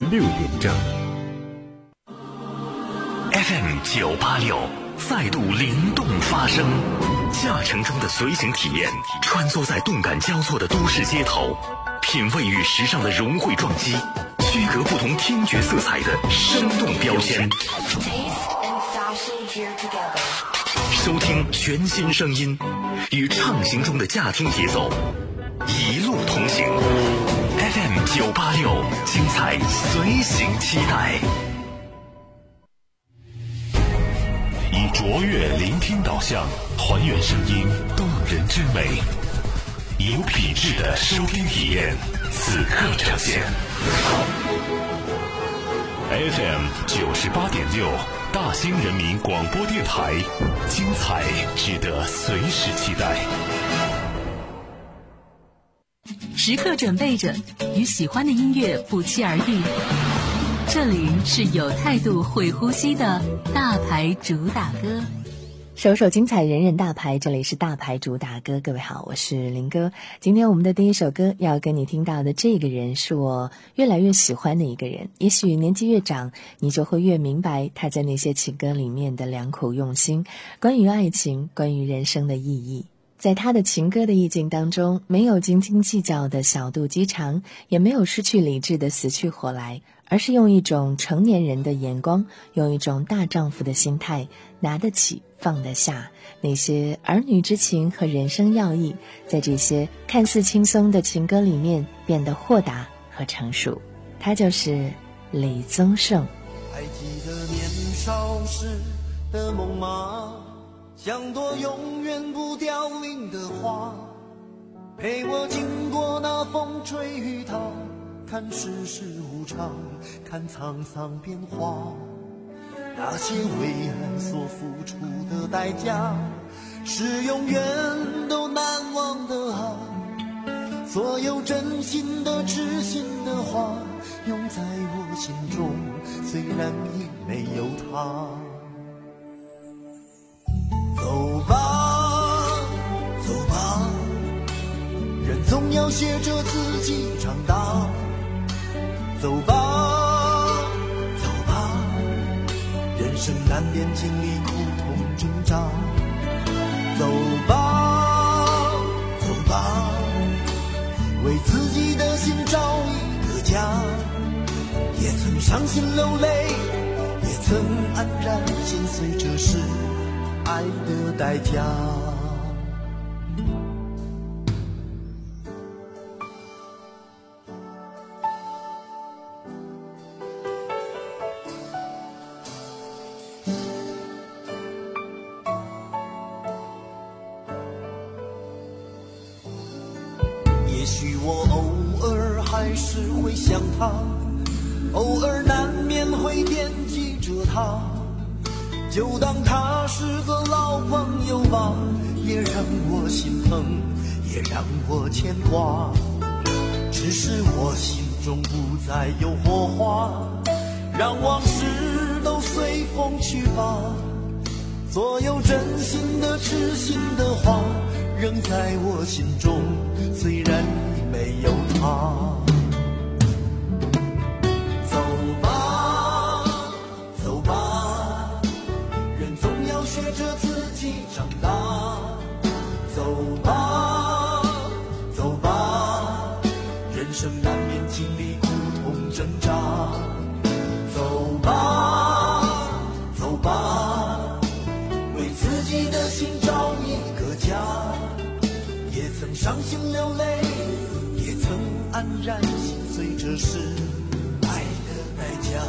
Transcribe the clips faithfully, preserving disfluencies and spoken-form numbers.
六点整。 F M 九八六再度灵动发声，驾乘中的随行体验，穿梭在动感交错的都市街头，品味与时尚的融汇撞击，区隔不同听觉色彩的生动标签。收听全新声音，与畅行中的驾听节奏，一路同行。F M 九八六，精彩随行期待。以卓越聆听导向，还原声音动人之美，有品质的收听体验，此刻呈现。F M 九十八点六，大兴人民广播电台，精彩值得随时期待。 时刻准备着，与喜欢的音乐不期而遇。这里是有态度会呼吸的大牌主打歌， 首首精彩，人人大牌。这里是大牌主打歌，各位好，我是林哥。今天我们的第一首歌要跟你听到的这个人，是我越来越喜欢的一个人。也许年纪越长，你就会越明白他在那些情歌里面的良苦用心，关于爱情，关于人生的意义。在他的情歌的意境当中，没有斤斤计较的小肚鸡肠，也没有失去理智的死去活来，而是用一种成年人的眼光，用一种大丈夫的心态，拿得起放得下那些儿女之情和人生要义，在这些看似轻松的情歌里面变得豁达和成熟。他就是李宗盛。 还记得年少时的梦吗？像朵永远不凋零的花，陪我经过那风吹雨打，看世事无常，看沧桑变化。那些为爱所付出的代价，是永远都难忘的啊！所有真心的痴心的话，永在我心中，虽然已没有他。走吧，走吧，人总要学着自己长大。走吧，走吧，人生难免经历苦痛挣扎。走吧，走吧，为自己的心找一个家。也曾伤心流泪，也曾黯然心碎，这是爱的代价。也许我偶尔还是会想他，偶尔难免会惦记着他，就当他是个老朋友吧，也让我心疼，也让我牵挂。只是我心中不再有火花，让往事都随风去吧。所有真心的痴心的话，仍在我心中，虽然已没有他。走吧，走吧，人总要学着自己长大。走吧，走吧，人生难免经历苦痛挣扎。走吧，走吧，为自己的心找一个家。也曾伤心流泪，也曾黯然心碎，这是爱的代价。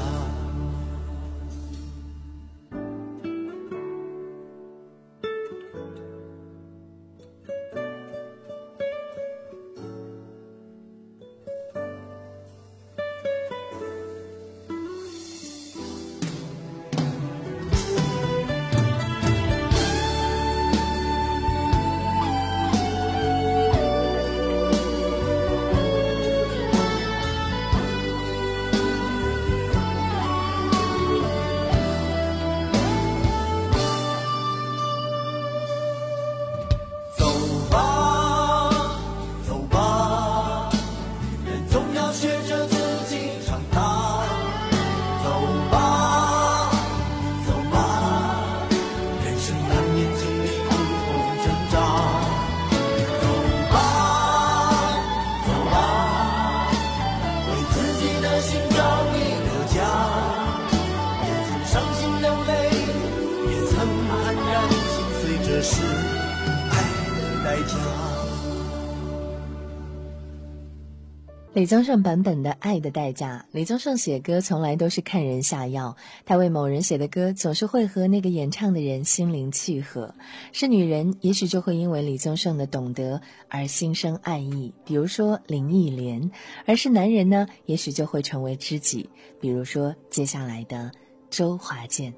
寻找一个家，也曾伤心流泪，也曾黯然心碎，这是爱的代价。 李宗盛版本的《爱的代价》，李宗盛写歌从来都是看人下药，他为某人写的歌总是会和那个演唱的人心灵契合。是女人，也许就会因为李宗盛的懂得而心生爱意，比如说林忆莲；而是男人呢，也许就会成为知己，比如说接下来的周华健。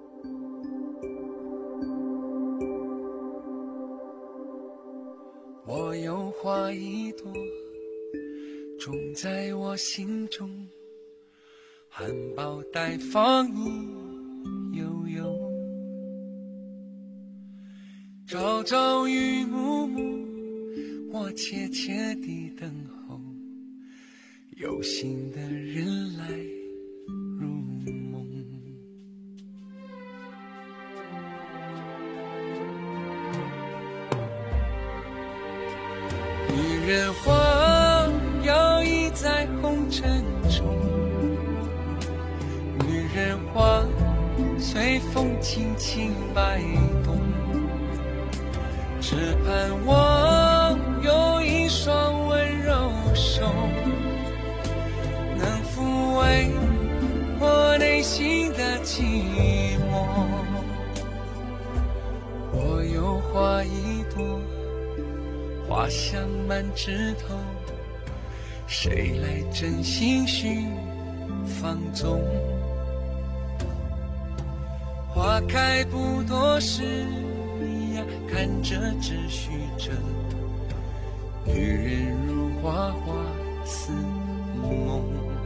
我有花一朵，种在我心中，含苞待放意悠悠，朝朝与暮暮，我切切地等候，有心的人来入梦。女人花摇曳在红尘中，女人花随风轻轻摆动，只盼望有一双温柔手，能抚慰我内心的寂寞。我有花一朵，花香满枝头，谁来真心寻放纵？花开不多时呀，看着只许着，女人如花花似梦。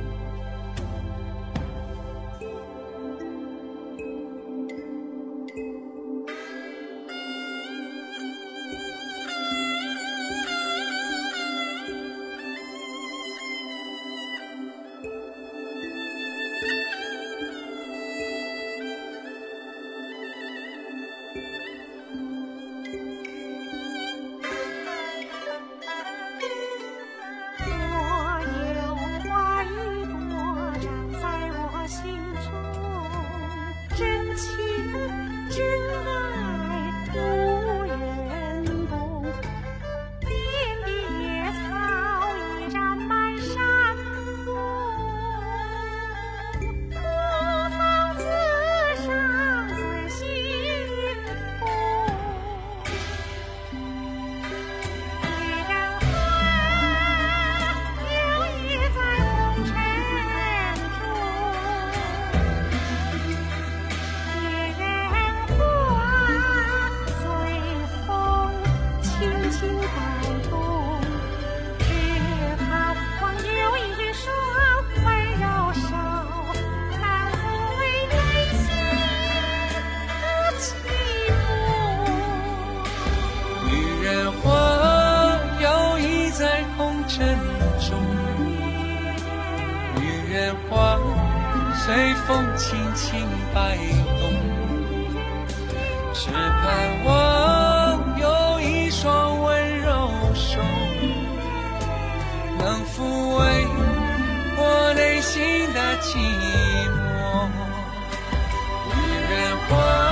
随风轻轻摆动，只盼望有一双温柔手，能抚慰我内心的寂寞。女人花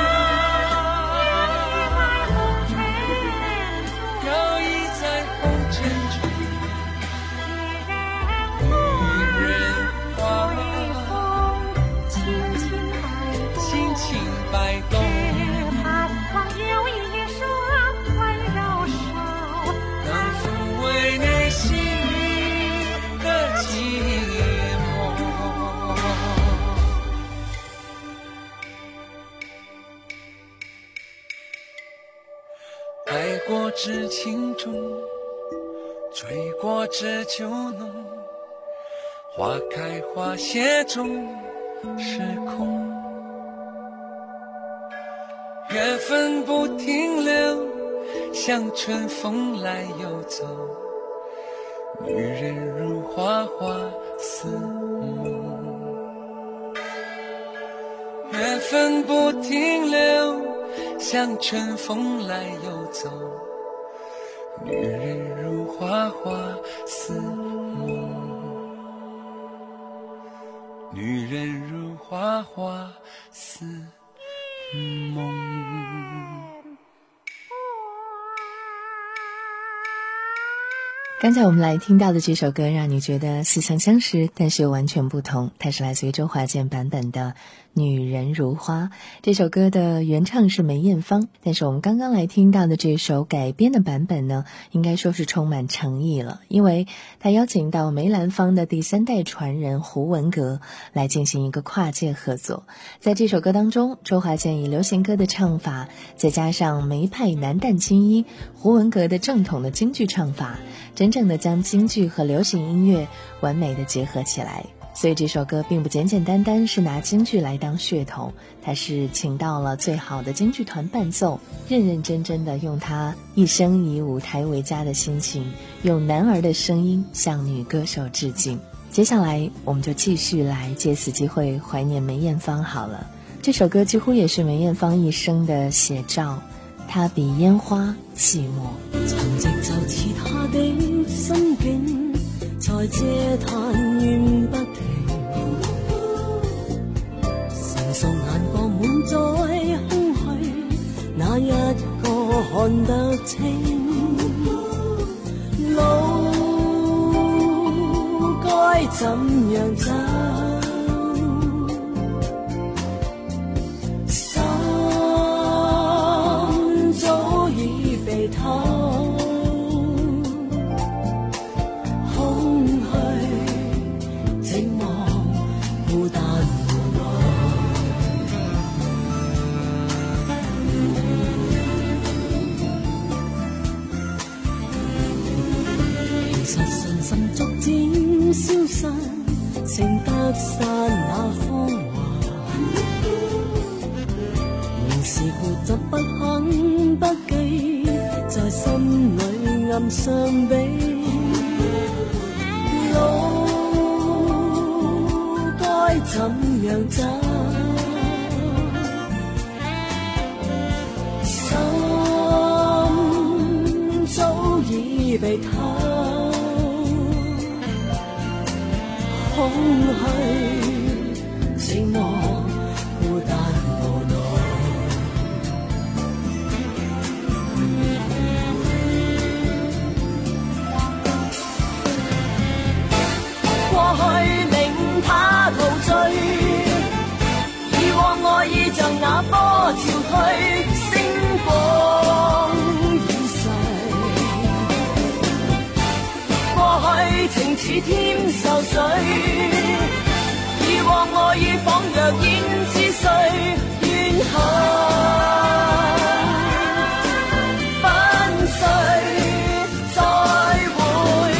爱过知情重，追过知酒浓，花开花谢终是空。缘分不停留，像春风来又走，女人如花花似梦。缘分不停留，像春风来又走，女人如花花似梦。 女人如花花似梦。 刚才我们来听到的这首歌让你觉得似曾相识，但是又完全不同，它是来自于周华健版本的女人如花。这首歌的原唱是梅艳芳，但是我们刚刚来听到的这首改编的版本呢，应该说是充满诚意了，因为他邀请到梅兰芳的第三代传人胡文阁来进行一个跨界合作。在这首歌当中，周华健以流行歌的唱法，再加上梅派男旦青衣，胡文阁的正统的京剧唱法，真正的将京剧和流行音乐完美的结合起来。所以这首歌并不简简单单是拿京剧来当噱头，它是请到了最好的京剧团伴奏，认认真真的用他一生以舞台为家的心情，用男儿的声音向女歌手致敬。接下来我们就继续来借此机会怀念梅艳芳好了。这首歌几乎也是梅艳芳一生的写照，它比烟花寂寞。 曾直就似他的心境，在嗟嘆怨不停，成熟眼光滿載空虛，哪一個看得清？路該怎樣走？消失，剩得散那芳華。仍是固執不肯不羈，在心裏暗相比。路該怎樣走？心早已被偷。空虛、寂寞、孤單無奈，過去令他陶醉，以往愛意像那波潮退，星光已逝。過去情似添愁水，以往愛意仿若煙之碎，怨恨粉碎，再會。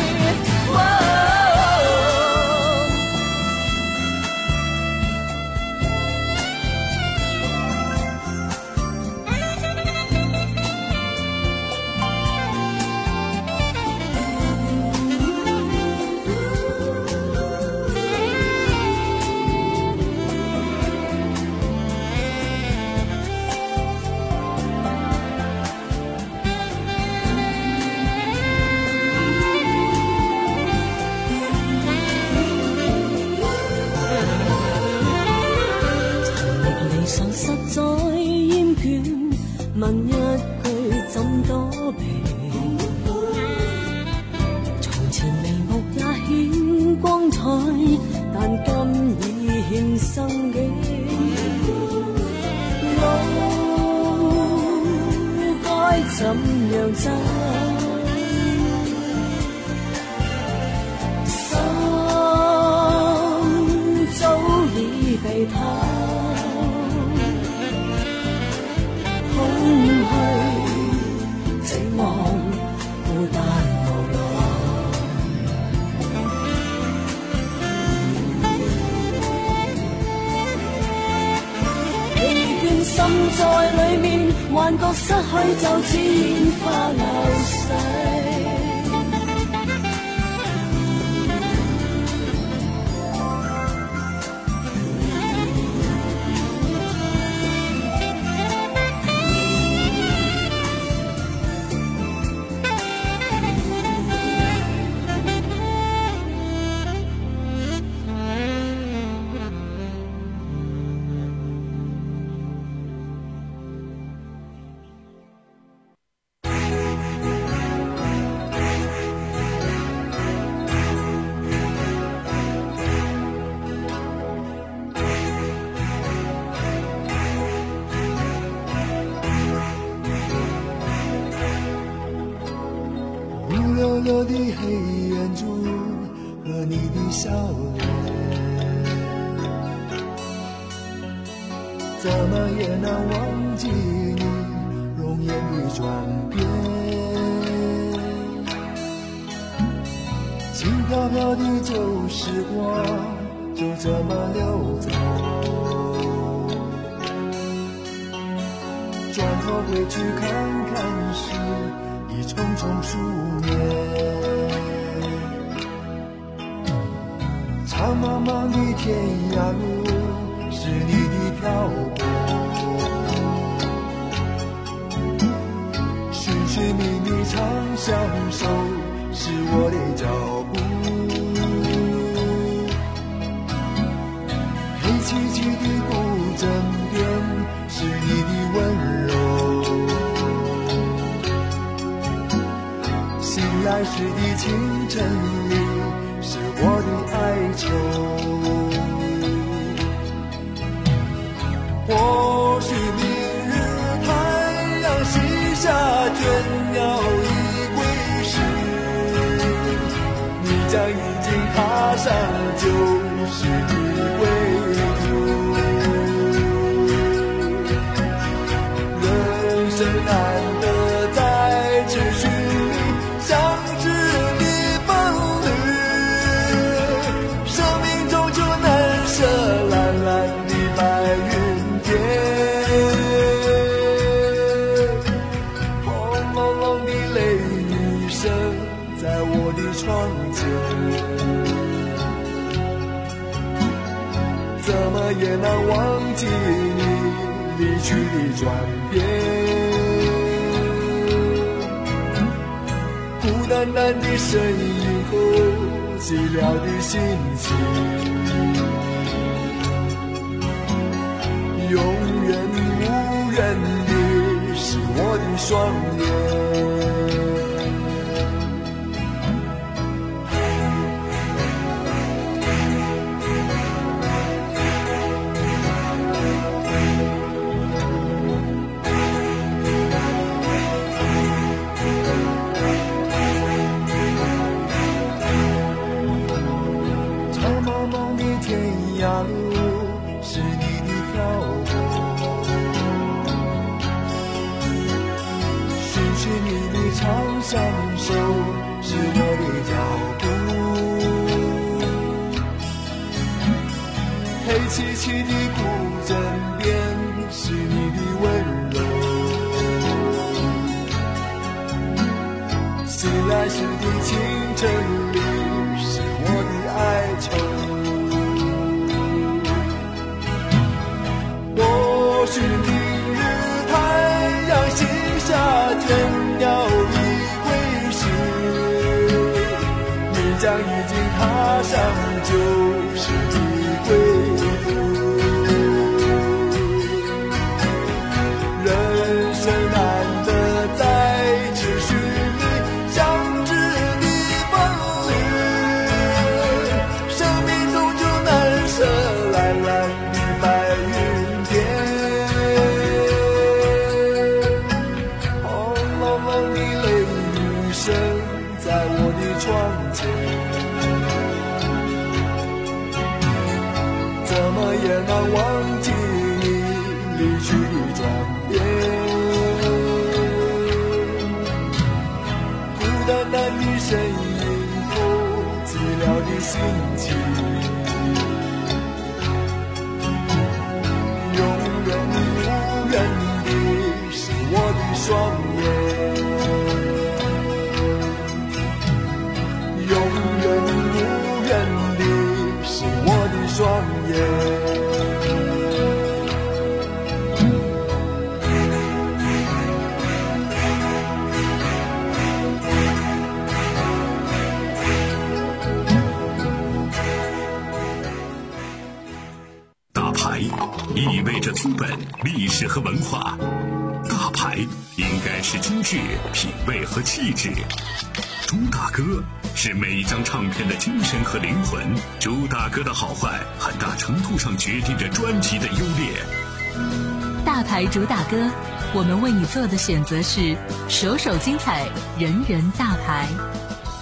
問一句怎躲避？從前眉目也顯光彩，但今已欠生機。路該怎樣走？心早已被偷。空虛、寂寞、孤單無奈，疲倦滲在裡面，幻覺失去就似煙花流逝。 流的黑眼珠和你的笑脸，怎么也难忘记你容颜的转变。轻飘飘的旧时光就这么溜走，转头回去看看时已匆匆数年。长茫茫的天涯路是你的漂泊，寻寻觅觅长相守是我的脚步，黑漆漆的古镇边是你的温柔，醒来时的清晨里是我的哀愁。或许明日太阳西下，倦鸟已归时，你将已经踏上旧时的归途。人生难得再次寻觅相知的伴侣，生命终究难舍蓝蓝的白云天。轰隆隆的雷雨声在我的窗前，怎么也难忘记你离去的转变。孤单单的身影和寂寥的心情，永远无人的是我的双眼。长茫茫的天涯路是你的漂泊，寻寻觅觅长相守是我的脚步，黑漆漆的古镇边是你的温柔，醒来时的清晨里是我的哀愁。或许明日太阳西下，倦鸟已归时，你将已经踏上旧时的归途。人生难得再次寻觅相知的伴侣，生命终究难舍蓝蓝的白云天。轰隆隆的雷雨声在我的窗前，怎么也难忘记你离去的转变。孤单单的身影和寂寥的心情，永远无人的是我的双眼，永远无人的是我的双眼。 大牌意味着资本、历史和文化，大牌应该是精致、品味和气质。朱大哥是每一张唱片的精神和灵魂，朱大哥的好坏很大程度上决定着专辑的优劣。 大牌主打歌，我们为你做的选择是首首精彩，人人大牌。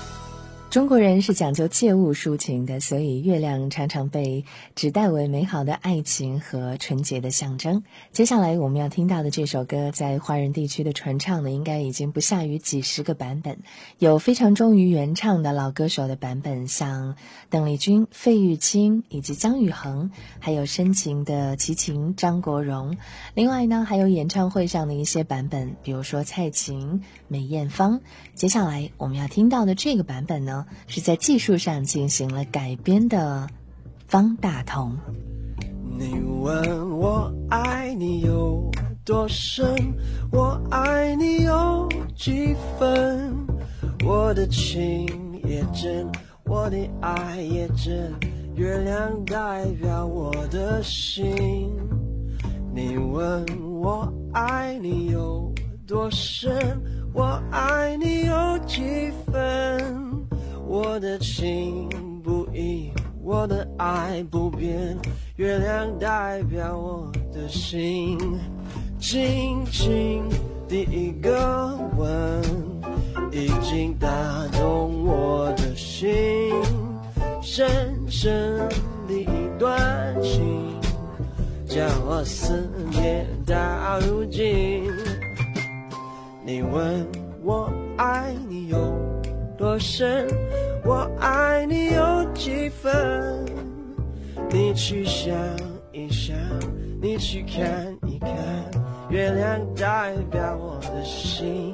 中国人是讲究借物抒情的，所以月亮常常被指代为美好的爱情和纯洁的象征。接下来我们要听到的这首歌，在华人地区的传唱呢，应该已经不下于几十个版本，有非常忠于原唱的老歌手的版本，像邓丽君、费玉清以及姜育恒，还有深情的齐秦、张国荣。另外呢，还有演唱会上的一些版本，比如说蔡琴、梅艳芳。接下来我们要听到的这个版本呢，是在技术上进行了改编的方大同。 你问我爱你有多深，我爱你有几分，我的情也真，我的爱也真，月亮代表我的心。你问我爱你有多深，我爱你有几分，我的情不移，我的爱不变，月亮代表我的心。轻轻第一个吻已经打动我的心，深深的一段情将我思念到如今。你问我爱你有多深，我爱你有几分，你去想一想，你去看一看，月亮代表我的心。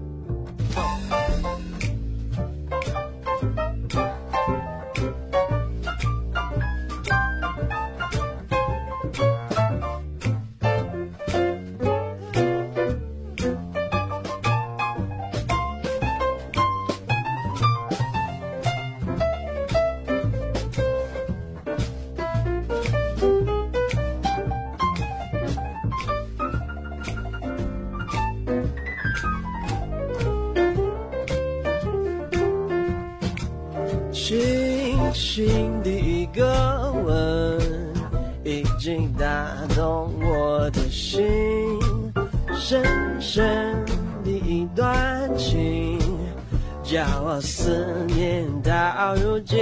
轻轻的一个吻已经打动我的心，深深的一段情叫我思念到如今。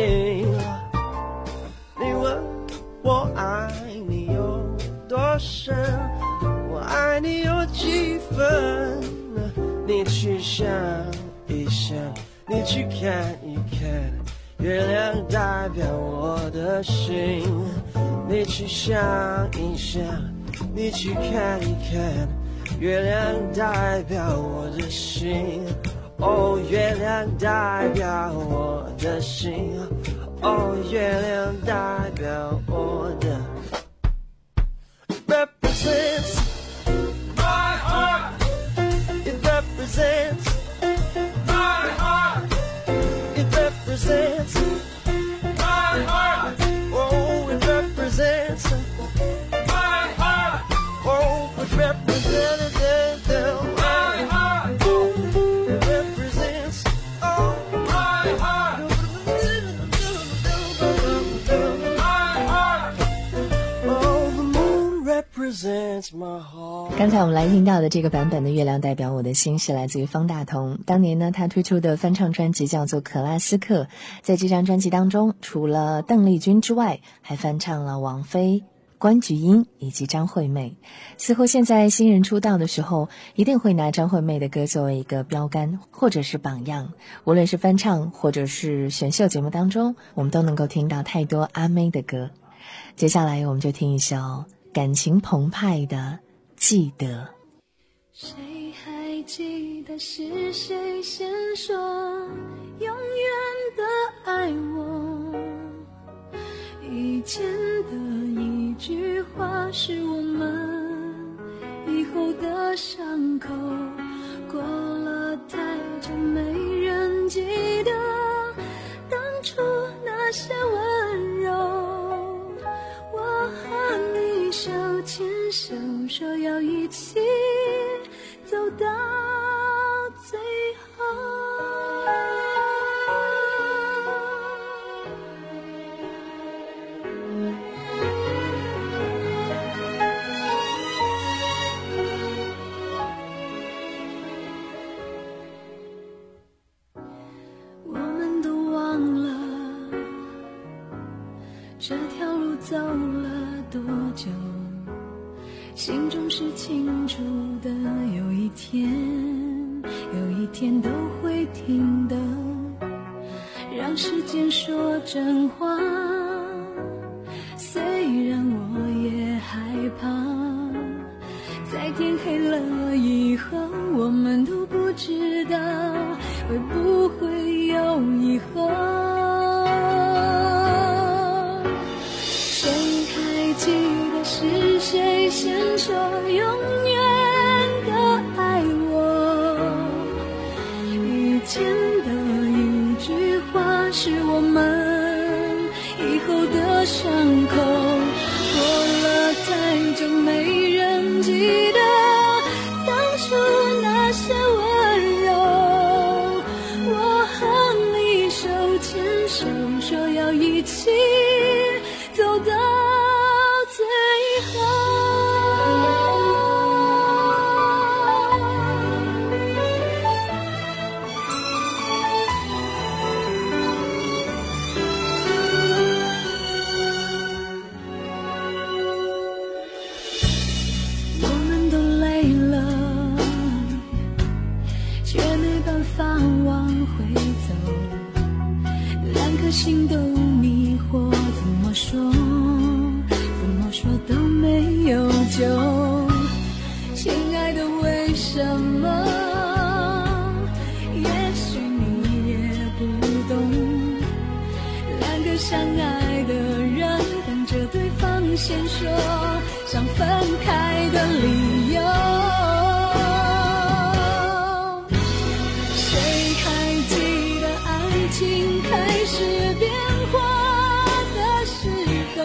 你问我爱你有多深，我爱你有几分，你去想一想，你去看一看，月亮代表我的心。你去想一想，你去看一看，月亮代表我的心。哦，月亮代表我的心。哦，月亮代表我的 represents my heart. It represents my heart. It represents my heart. Oh, it represents my heart. Oh, it represents my heart. It represents oh my heart. My heart. Oh, the moon represents my heart. 刚才我们来听到的这个版本的《月亮代表我的心》是来自于方大同。当年呢，他推出的翻唱专辑叫做《克拉斯克》，在这张专辑当中，除了邓丽君之外，还翻唱了王菲、关菊英以及张惠妹。似乎现在新人出道的时候，一定会拿张惠妹的歌作为一个标杆或者是榜样。无论是翻唱或者是选秀节目当中，我们都能够听到太多阿妹的歌。接下来我们就听一首感情澎湃的《记得》。 谁还记得是谁先说永远的爱我？以前的一句话是我们以后的伤口，过了太久没人记得当初那些温柔。我和你手牵手说要一起走到最后。我们都忘走了多久，心中是清楚的，有一天有一天都会停的，让时间说真话，虽然我也害怕，在天黑了以后，我们都不知道会不会有以后。谁还记得是谁先说永远的爱我？以前的一句话是我们以后的伤口，过了太久没人记得当初那些温柔。我和你手牵手，说要一起走到最后。我们都累了，却没办法往回走，两颗心都迷惑，怎么说怎么说都没有救。亲爱的，为什么？也许你也不懂，两个相爱的人等着对方先说想分开的理由。谁还记得爱情开始变化的时候，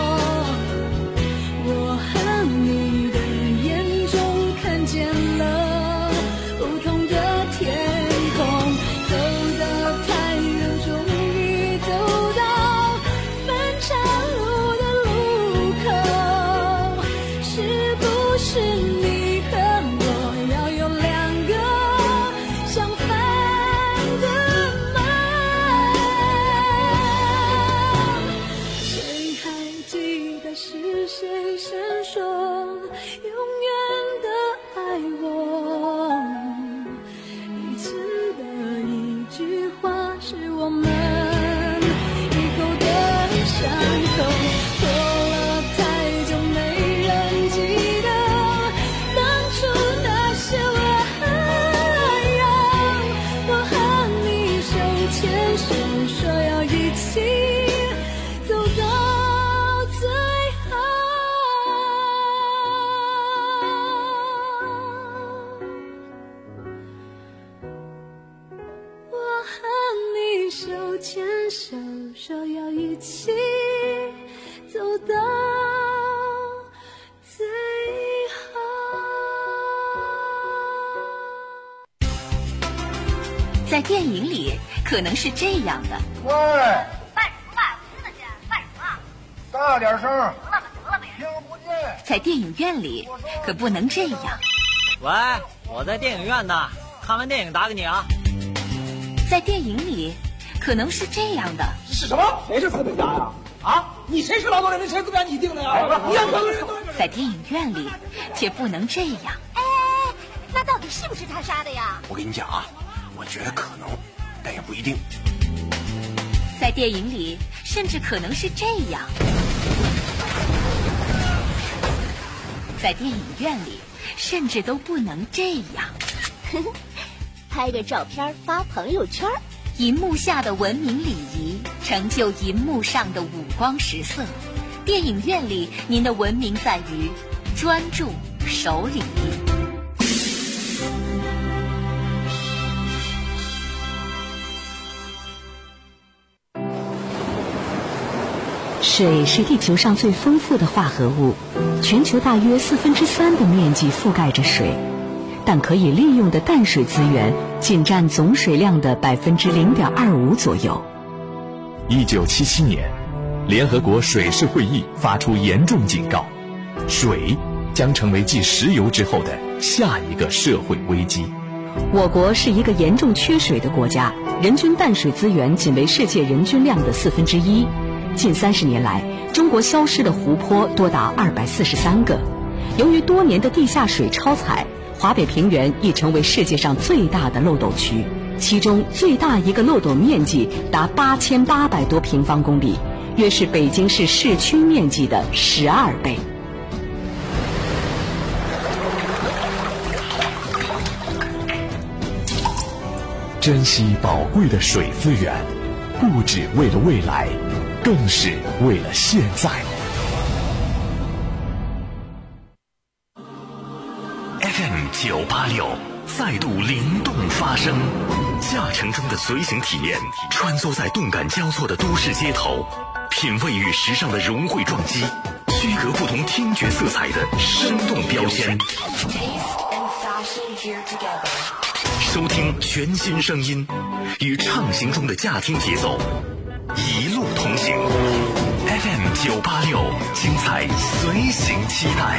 我和你的眼中看见了不同的天空，走到太阳终于走到分岔路的路口，是不是你和我要有两个相反的梦？谁还记得是谁先说永远的爱我？以前的一句话是我们以后的伤口，过了太久没人记得当初那些温柔。我和你手牵手，说要一起走到最后。我和你手牵手，说要一起走到最后。 在电影里可能是这样的， 喂， 卖什么卖？我听得见，卖什么？ 大点声， 得了吧，得了呗。 听不见。 在电影院里可不能这样。 喂，我在电影院呢，看完电影打给你啊。 在电影里可能是这样的， 是什么？谁是资本家呀？啊，你谁是劳动人民？谁资本家你定的呀？你要在电影院里却不能这样。 哎，那到底是不是他杀的呀？ 我跟你讲啊，我觉得可能，但也不一定。 在电影里甚至可能是这样，在电影院里甚至都不能这样。 拍个照片发朋友圈， 银幕下的文明礼仪成就银幕上的五光十色。电影院里您的文明在于专注守礼。 水是地球上最丰富的化合物，全球大约四分之三的面积覆盖着水，但可以利用的淡水资源仅占总水量的百分之零点二五左右。 一九七七年，联合国水事会议发出严重警告，水将成为继石油之后的下一个社会危机。 我国是一个严重缺水的国家，人均淡水资源仅为世界人均量的四分之一。近三十年来， 中国消失的湖泊多达二百四十三个。由于多年的地下水超采，华北平原已成为世界上最大的漏斗区，其中最大一个漏斗面积达八千八百多平方公里，约是北京市市区面积的十二倍。 珍惜宝贵的水资源，不只为了未来，更是为了现在。F M 九八六再度灵动发声，驾乘中的随行体验，穿梭在动感交错的都市街头，品味与时尚的融汇撞击，区隔不同听觉色彩的生动标签。收听全新声音，与畅行中的驾听节奏一路同行。F M 九八六，精彩随行期待。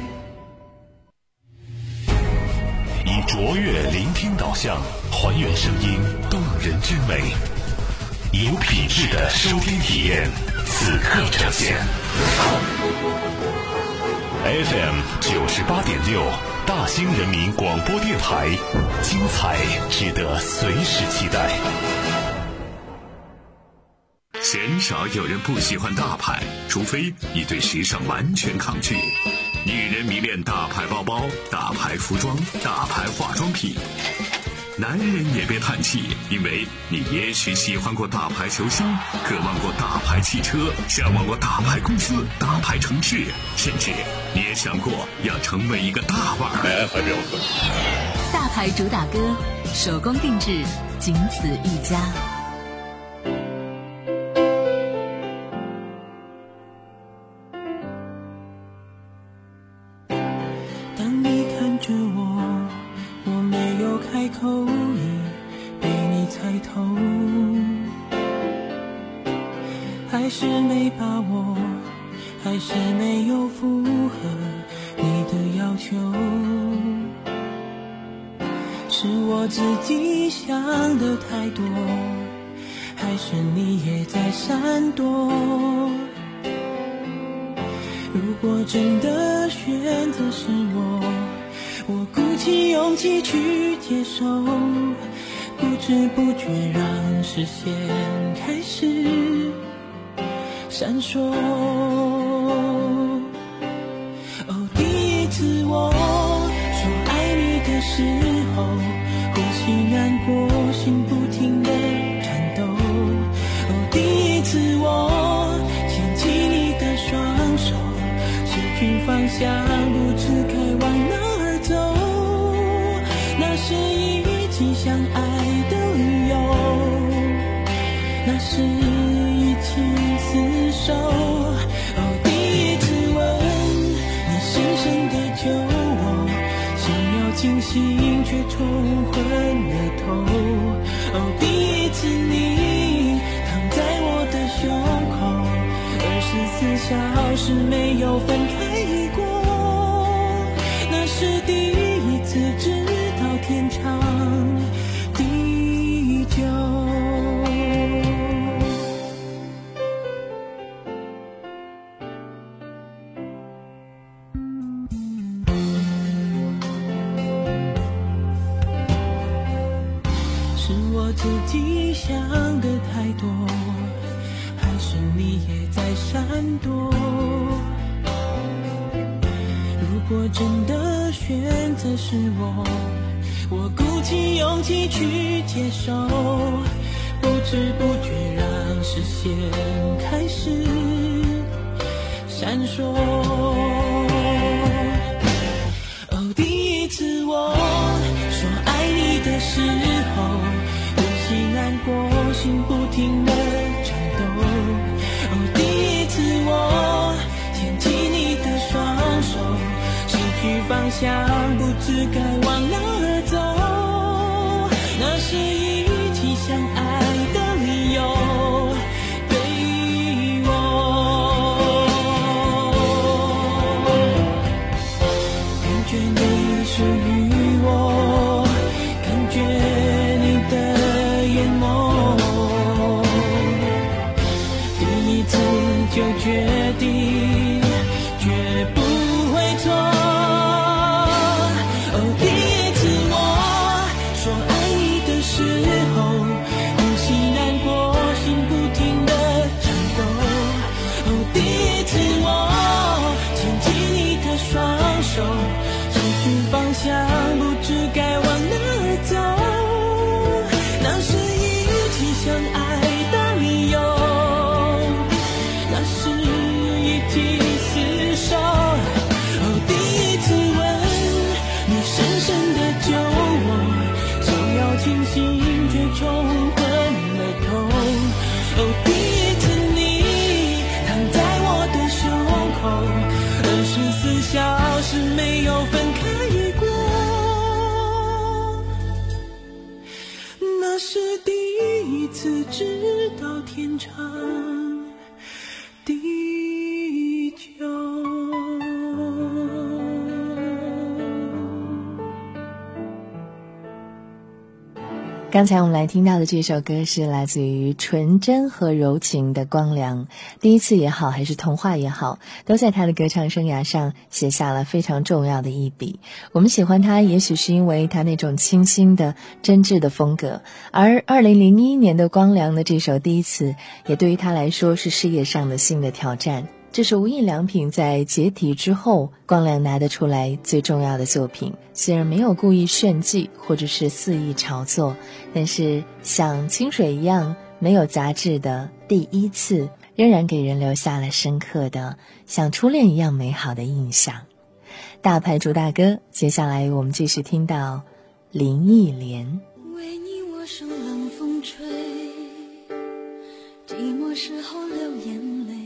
以卓越聆听导向，还原声音动人之美，有品质的收听体验，此刻呈现。F M 九十八点六，大兴人民广播电台，精彩值得随时期待。鲜少有人不喜欢大牌，除非你对时尚完全抗拒。女人迷恋大牌包包、大牌服装、大牌化妆品。男人也别叹气，因为你也许喜欢过大牌球星，渴望过大牌汽车，向往过大牌公司、大牌城市，甚至你也想过要成为一个大腕儿。来，还不要喝。 大牌主打歌，手工定制，仅此一家。 当你看着我，我没有开口，已被你猜透，还是没把握，还是没有符合你的要求，是我自己想的太多，还是你也在闪躲？如果真的选择是我，我鼓起勇气去接受，不知不觉让视线开始闪烁。哦，第一次我说爱你的时候，呼吸难过，心不停地颤抖。哦，第一次我牵起你的双手，失去方向，不知该往哪儿走。那是一起相爱的理由，那是一起厮守。哦，第一次吻你深深地救我，想要清醒却冲昏了头。哦，第一次你躺在我的胸口，二十四小时没有分开过。那是第一次知道天长地久。是我自己想的太多，还是你也在闪躲？如果真的选择是我，我鼓起勇气去接受，不知不觉让视线开始闪烁。哦，第一次我说爱你的时候，呼吸难过，心不停地颤抖。哦，第一次我牵起你的双手，失去方向，不知该往哪儿走。那是一起相爱的理由，对我感觉你属于我，感觉你的眼眸，第一次就觉中昏了头。哦，第一次你躺在我的胸口，二十四小时没有分开过，那是第一次知道天长地久。 刚才我们来听到的这首歌是来自于纯真和柔情的光良，第一次也好，还是童话也好，都在他的歌唱生涯上写下了非常重要的一笔。我们喜欢他，也许是因为他那种清新的真挚的风格，而二零零一年的光良的这首第一次，也对于他来说是事业上的新的挑战。这是无印良品在解体之后光良拿得出来最重要的作品，虽然没有故意炫技或者是肆意炒作，但是像清水一样没有杂质的第一次，仍然给人留下了深刻的像初恋一样美好的印象。大牌主打歌，接下来我们继续听到林忆莲。 为你我受冷风吹，寂寞时候流眼泪，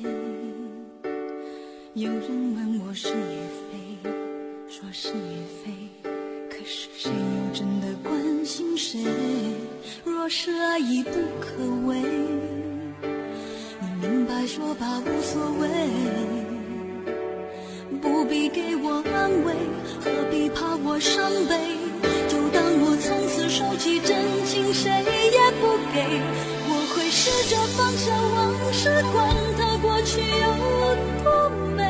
有人问我是与非，说是与非，可是谁又真的关心谁？若是爱已不可为，你明白说吧无所谓，不必给我安慰，何必怕我伤悲？就当我从此收起真情，谁也不给。我会试着放下往事，管它过去有多美，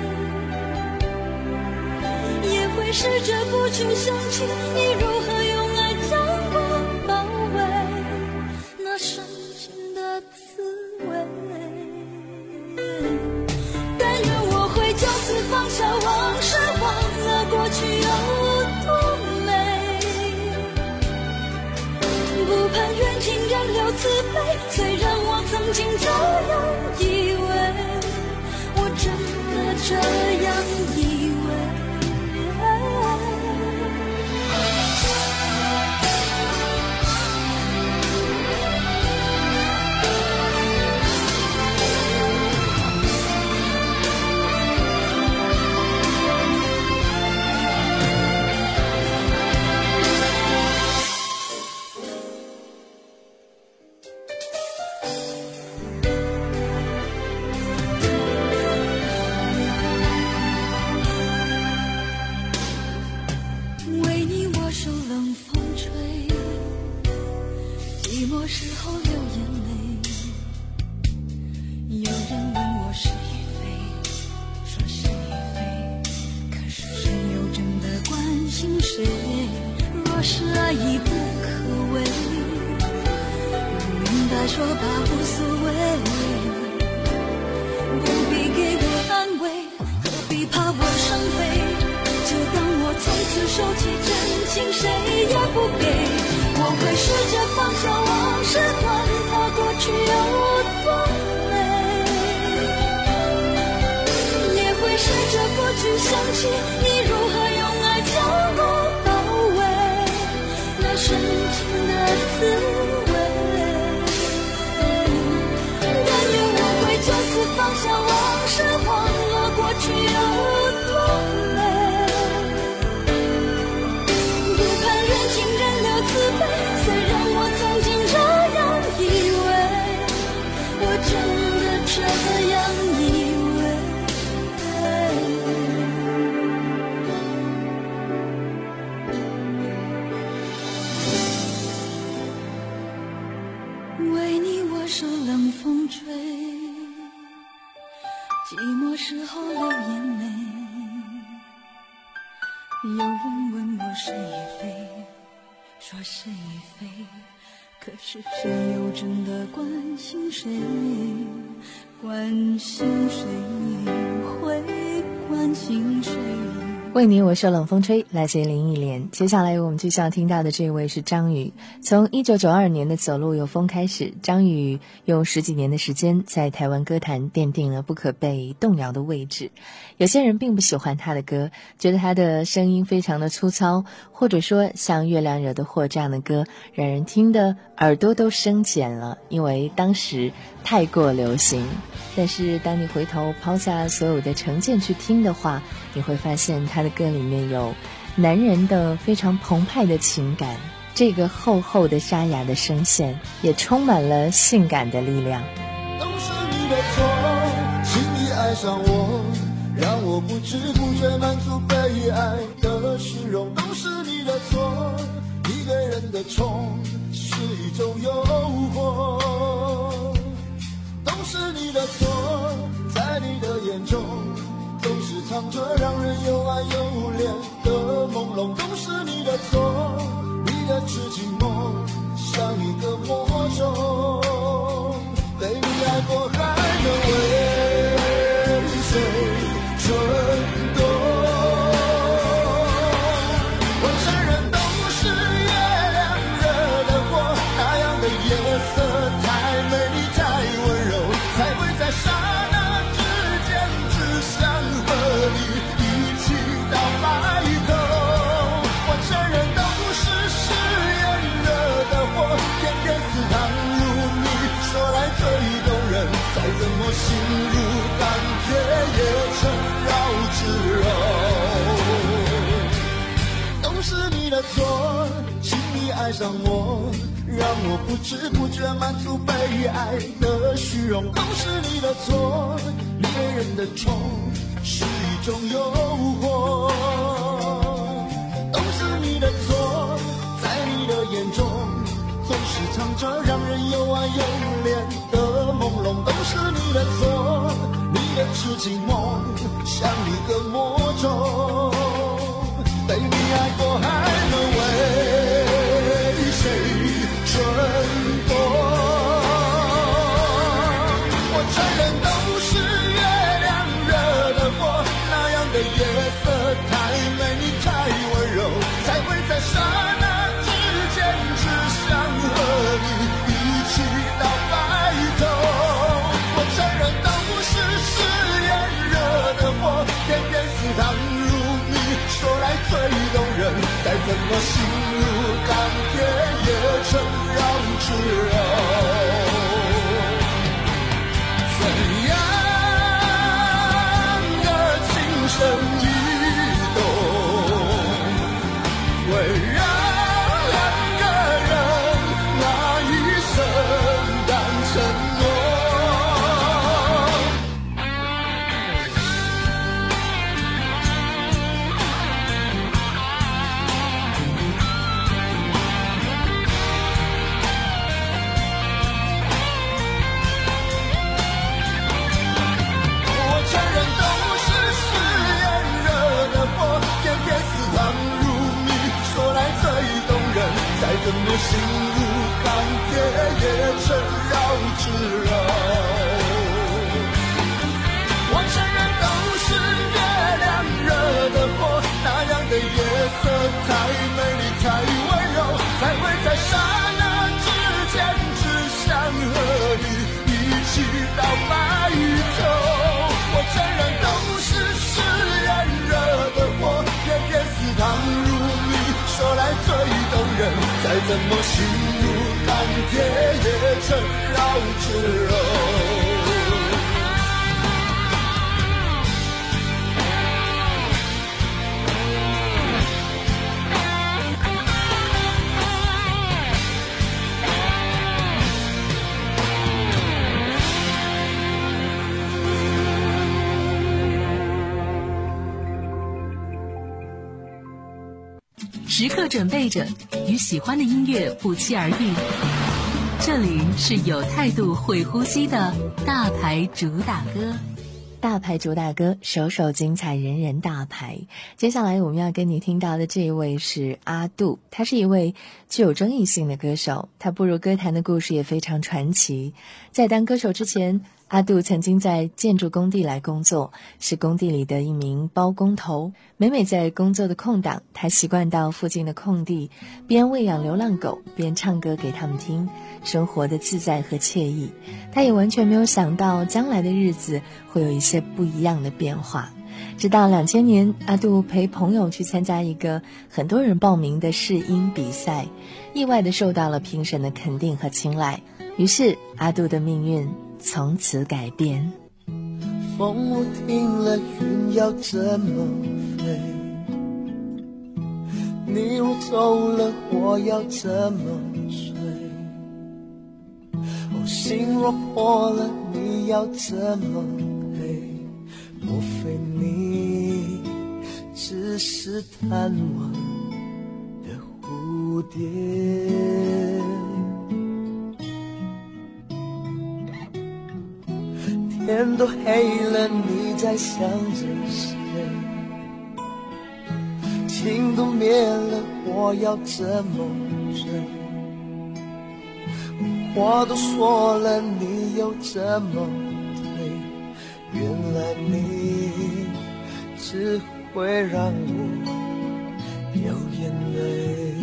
也会试着不去想起你如何用爱将我包围，那深情的滋味。但愿我会就此放下往事，忘了过去有多美，不盼缘尽人留慈悲，虽然我曾经这样以为，我真的这样以为。 为你我受冷风吹，寂寞时候流眼泪，有人问我是与非，说是与非，可是谁又真的关心谁？关心谁会关心谁？ 为你我受冷风吹，来自林忆莲。接下来我们继续要听到的这位是张宇。从一九九二年的走路有风开始，张宇用十几年的时间在台湾歌坛奠定了不可被动摇的位置。有些人并不喜欢他的歌，觉得他的声音非常的粗糙，或者说像月亮惹的祸这样的歌让人听得耳朵都生茧了，因为当时太过流行。但是当你回头抛下所有的成见去听的话，你会发现他的歌里面有男人的非常澎湃的情感，这个厚厚的沙哑的声线也充满了性感的力量。 都是你的错，轻易爱上我，让我不知不觉满足被爱的虚荣。都是你的错，你对人的宠是一种诱惑。都是你的错，在你的眼中总是藏着让人又爱又怜的朦胧。都是你的错，你的痴情梦像一个魔咒，被你爱过还能为谁蠢动？我承认都是月亮惹的祸，那样的夜色太美丽太温柔，才会在刹那之间只想和你一起到白头。我承认都是誓言惹的祸，偏偏似糖如蜜，说来最动人，再怎么心如钢铁也成绕指柔。都是你的错，轻易爱上我，让我不知不觉满足被爱的虚荣。都是你的错，你对人的宠是一种诱惑。都是你的错，在你的眼中总是藏着让人又爱又怜的朦胧。都是你的错，你的痴情梦像一个魔咒，被你爱过还能为谁蠢动？我承认都是月亮惹的祸，那样的夜色太美丽太温柔，才会在刹那之间只想和你一起到白头。我承认都是誓言惹的祸，偏偏似糖如蜜，说来最动人，再怎么心如钢铁也成绕指柔。怎样的情深意动，会让两个人那一生当承诺。怎么心如钢铁也成绕指柔？我承认都是月亮惹的祸，那样的夜色太美丽太温柔，才会在刹那之间只想和你一起到白头。我承认都是誓言惹的祸，偏偏似糖如蜜，说来最动人，再怎么心如钢铁也成绕指柔。 时刻准备着，与喜欢的音乐不期而遇。这里是有态度、会呼吸的大牌主打歌。 大牌主打歌，首首精彩，人人大牌。接下来我们要跟你听到的这一位是阿杜，他是一位具有争议性的歌手，他步入歌坛的故事也非常传奇。在当歌手之前， 阿杜曾经在建筑工地来工作，是工地里的一名包工头。每每在工作的空档，他习惯到附近的空地，边喂养流浪狗，边唱歌给他们听，生活的自在和惬意。他也完全没有想到将来的日子会有一些不一样的变化。直到两千年，阿杜陪朋友去参加一个很多人报名的试音比赛，意外地受到了评审的肯定和青睐。于是阿杜的命运从此改变。 风不停了，云要怎么飞？你若走了，我要怎么追？哦，心若破了，你要怎么赔？莫非你只是贪玩的蝴蝶？天都黑了，你在想着谁？情都灭了，我要怎么追？话都说了，你又怎么退？原来你只会让我流眼泪。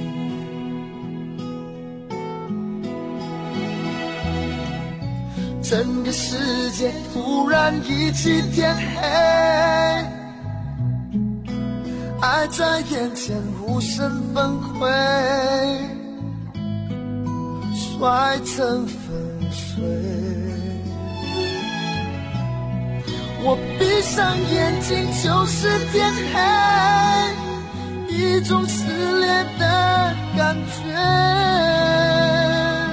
整个世界突然一起天黑，爱在眼前无声崩溃，摔成粉碎。我闭上眼睛就是天黑，一种撕裂的感觉，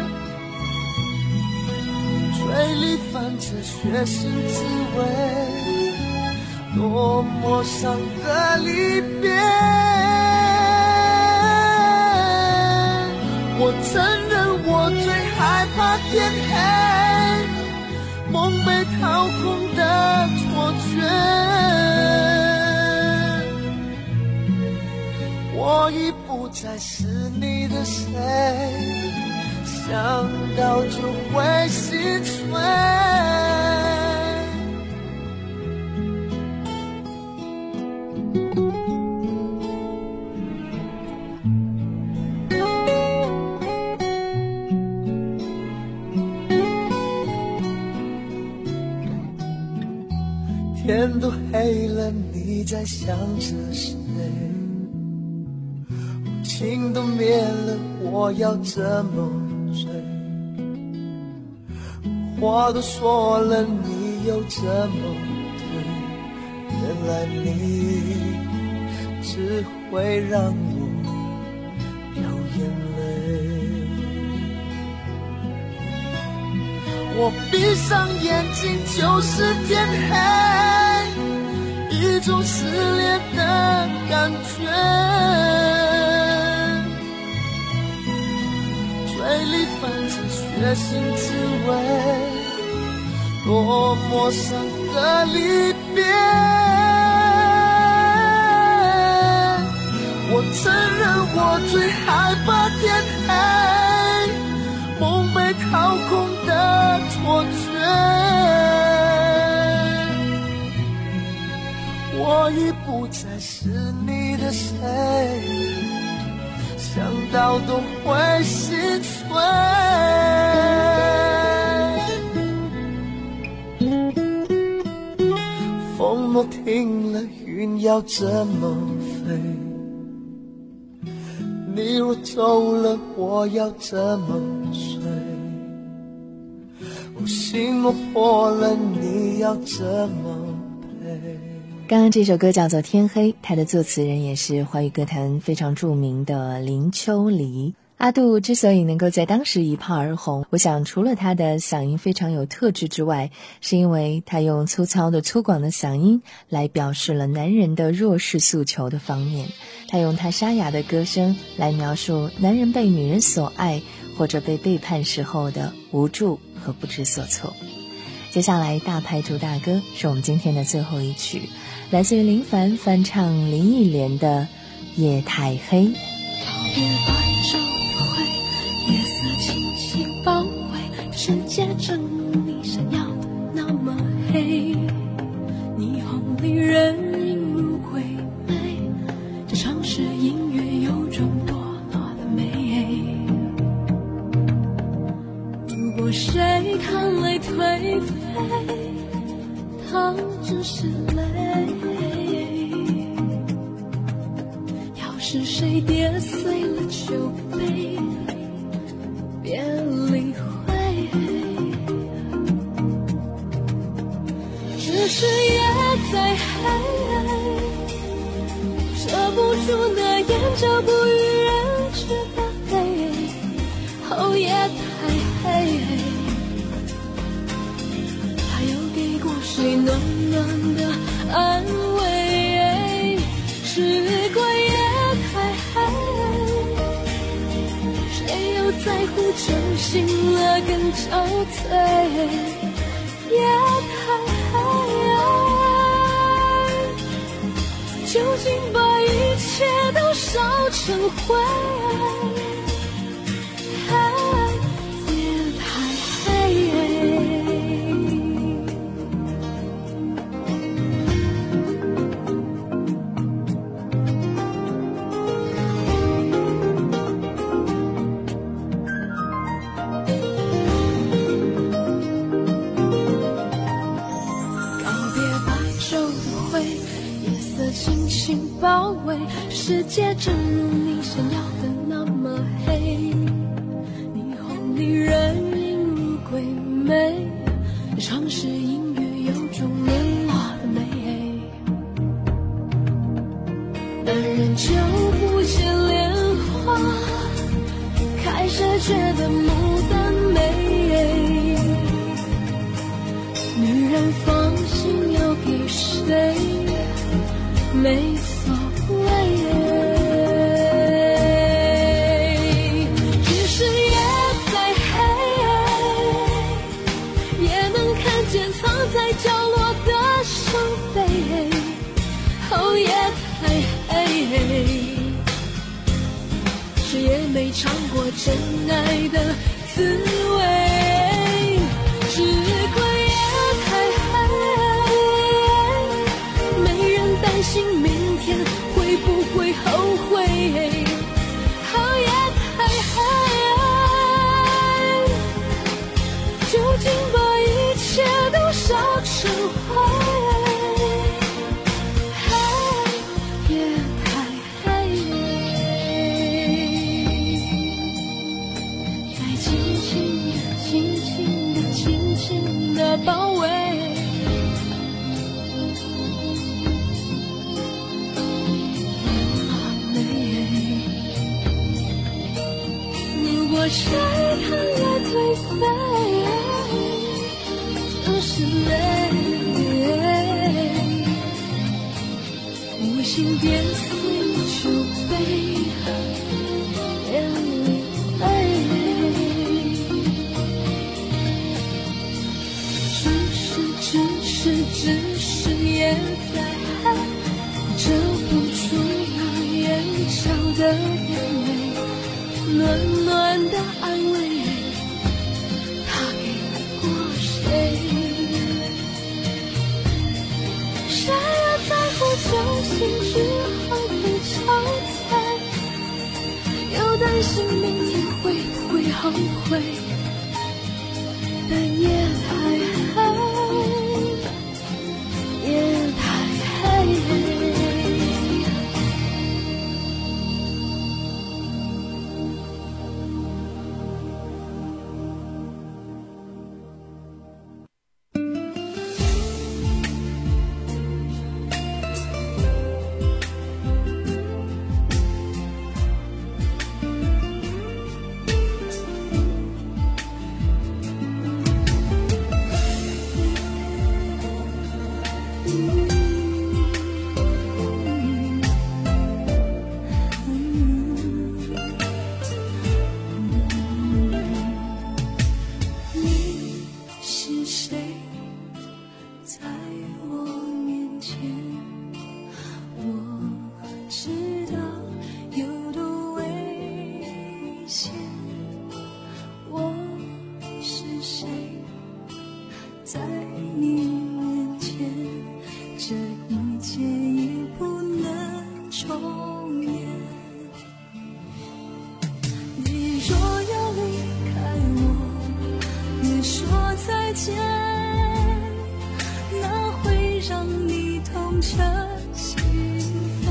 嘴里泛着血腥滋味，多么伤的离别。我承认我最害怕天黑，梦被掏空的错觉，我已不再是你的谁，想到就会心碎。天都黑了，你在想着谁？情都灭了，我要怎么追？话都说了，你又怎么退？原来你只会让我流眼泪。我闭上眼睛就是天黑，一种撕裂的感觉，嘴里泛着血腥滋味，多么伤的离别。我承认我最害怕天黑，梦被掏空的错觉，我已不再是你的谁，想到都会心碎。风若停了，云要怎么飞？你若走了，我要怎么睡？我心若破了，你要怎么陪？ 刚刚这首歌叫做《天黑》，它的作词人也是华语歌坛非常著名的林秋离。阿杜之所以能够在当时一炮而红，我想除了他的嗓音非常有特质之外，是因为他用粗糙的粗犷的嗓音来表示了男人的弱势诉求的方面，他用他沙哑的歌声来描述男人被女人所爱或者被背叛时候的无助和不知所措。接下来大牌主打歌是我们今天的最后一曲，来自于林凡翻唱林忆莲的《夜太黑》。 告别白昼的灰，夜色清晰包围，世界正如你想要的人映入鬼魅，这城市音乐有种堕落的美。如果谁看泪颓废，他只是泪。要是谁跌碎了酒杯，别理会，只是夜再黑，遮不住那眼角不与人知的泪。哦，夜太黑，还有给过谁暖暖的安慰？只怪夜太黑，谁又在乎真心了更憔悴？夜太黑，究竟把一切都烧成灰？夜太黑。轻轻包围，世界正如你想要的那么黑，霓虹里人映入鬼魅，城市音乐有种沦落的美。男人就不解莲花，开谁觉得牡丹美？女人放心要给谁？没所谓，只是夜再黑，也能看见藏在角落的伤悲。哦，夜太黑，谁也没尝过真爱的滋味，只怪夜太黑，没人担心明天会不会后悔。哦，夜太黑，究竟把一切都烧成灰。夜太黑，再轻轻地轻轻地轻轻地包围。谁看来颓废，就是泪，无心跌碎酒杯，别理会，只是只是只是夜再黑，遮不住那眼角的眼泪。暖暖的安慰，他给过谁？谁又在乎酒醒之后的憔悴？又担心明天会不会后悔？但夜太黑，夜太黑。 重演。你若要离开我，别说再见，那会让你痛彻心扉。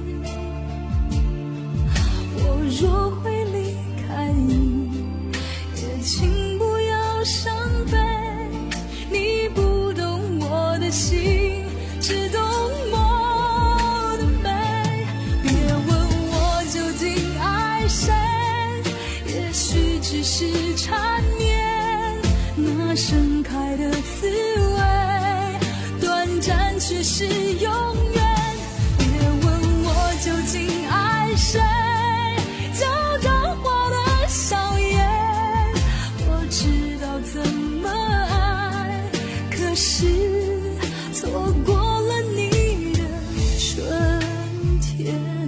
我若会离开你，也请不要伤悲。你不懂我的心，只懂我的美。别问我究竟爱谁，也许只是缠绵，那盛开的滋味，短暂却是永远。别问我究竟爱谁，就当我的笑颜。我知道怎么爱，可是错过了你的春天。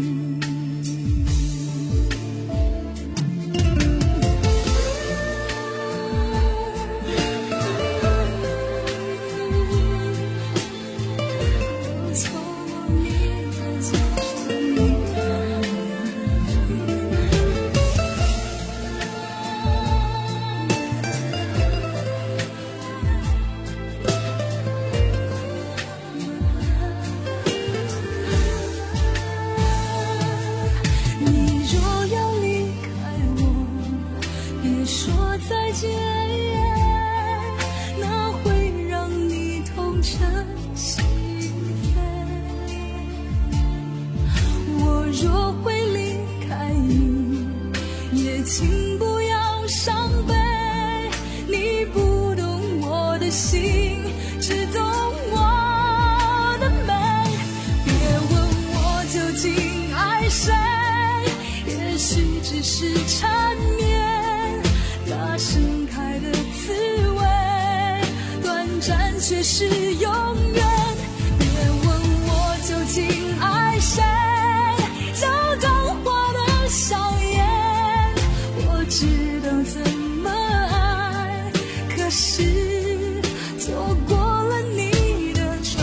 请不要伤悲，你不懂我的心，只懂我的美。别问我究竟爱谁，也许只是缠绵，那盛开的滋味，短暂却是永远。别问我究竟爱谁，就当我的笑颜。知道怎么爱，可是错过了你的春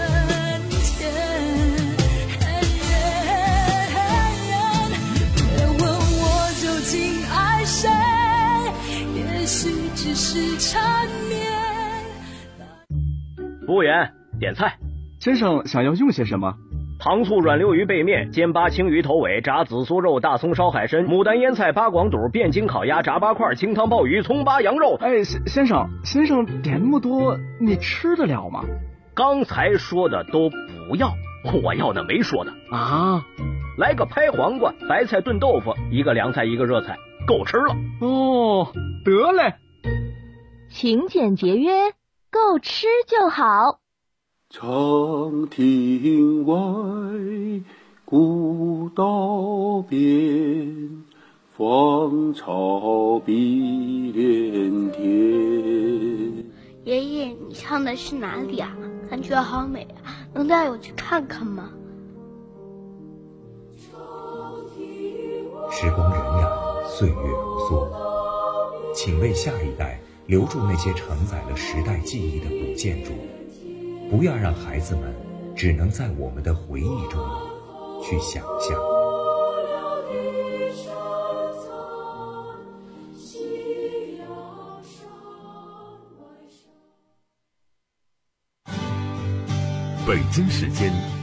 天。别问我究竟爱谁，也许只是缠绵。 服务员，点菜。 先生想要用些什么？ 糖醋软溜鱼背面、煎巴青鱼头尾、炸紫苏肉、大葱烧海参、牡丹腌菜、八广肚、汴京烤鸭、炸八块、清汤鲍鱼、葱巴羊肉。 哎，先生，先生点那么多，你吃得了吗？ 刚才说的都不要，我要的没说的啊。 来个拍黄瓜、白菜炖豆腐，一个凉菜一个热菜，够吃了。 哦，得嘞。 勤俭节约，够吃就好。 长亭外，古道边，芳草碧连天。 爷爷，你唱的是哪里啊？感觉好美啊，能带我去看看吗？ 时光荏苒，岁月如梭，请为下一代留住那些承载了时代记忆的古建筑，不要让孩子们只能在我们的回忆中去想象。 北京时间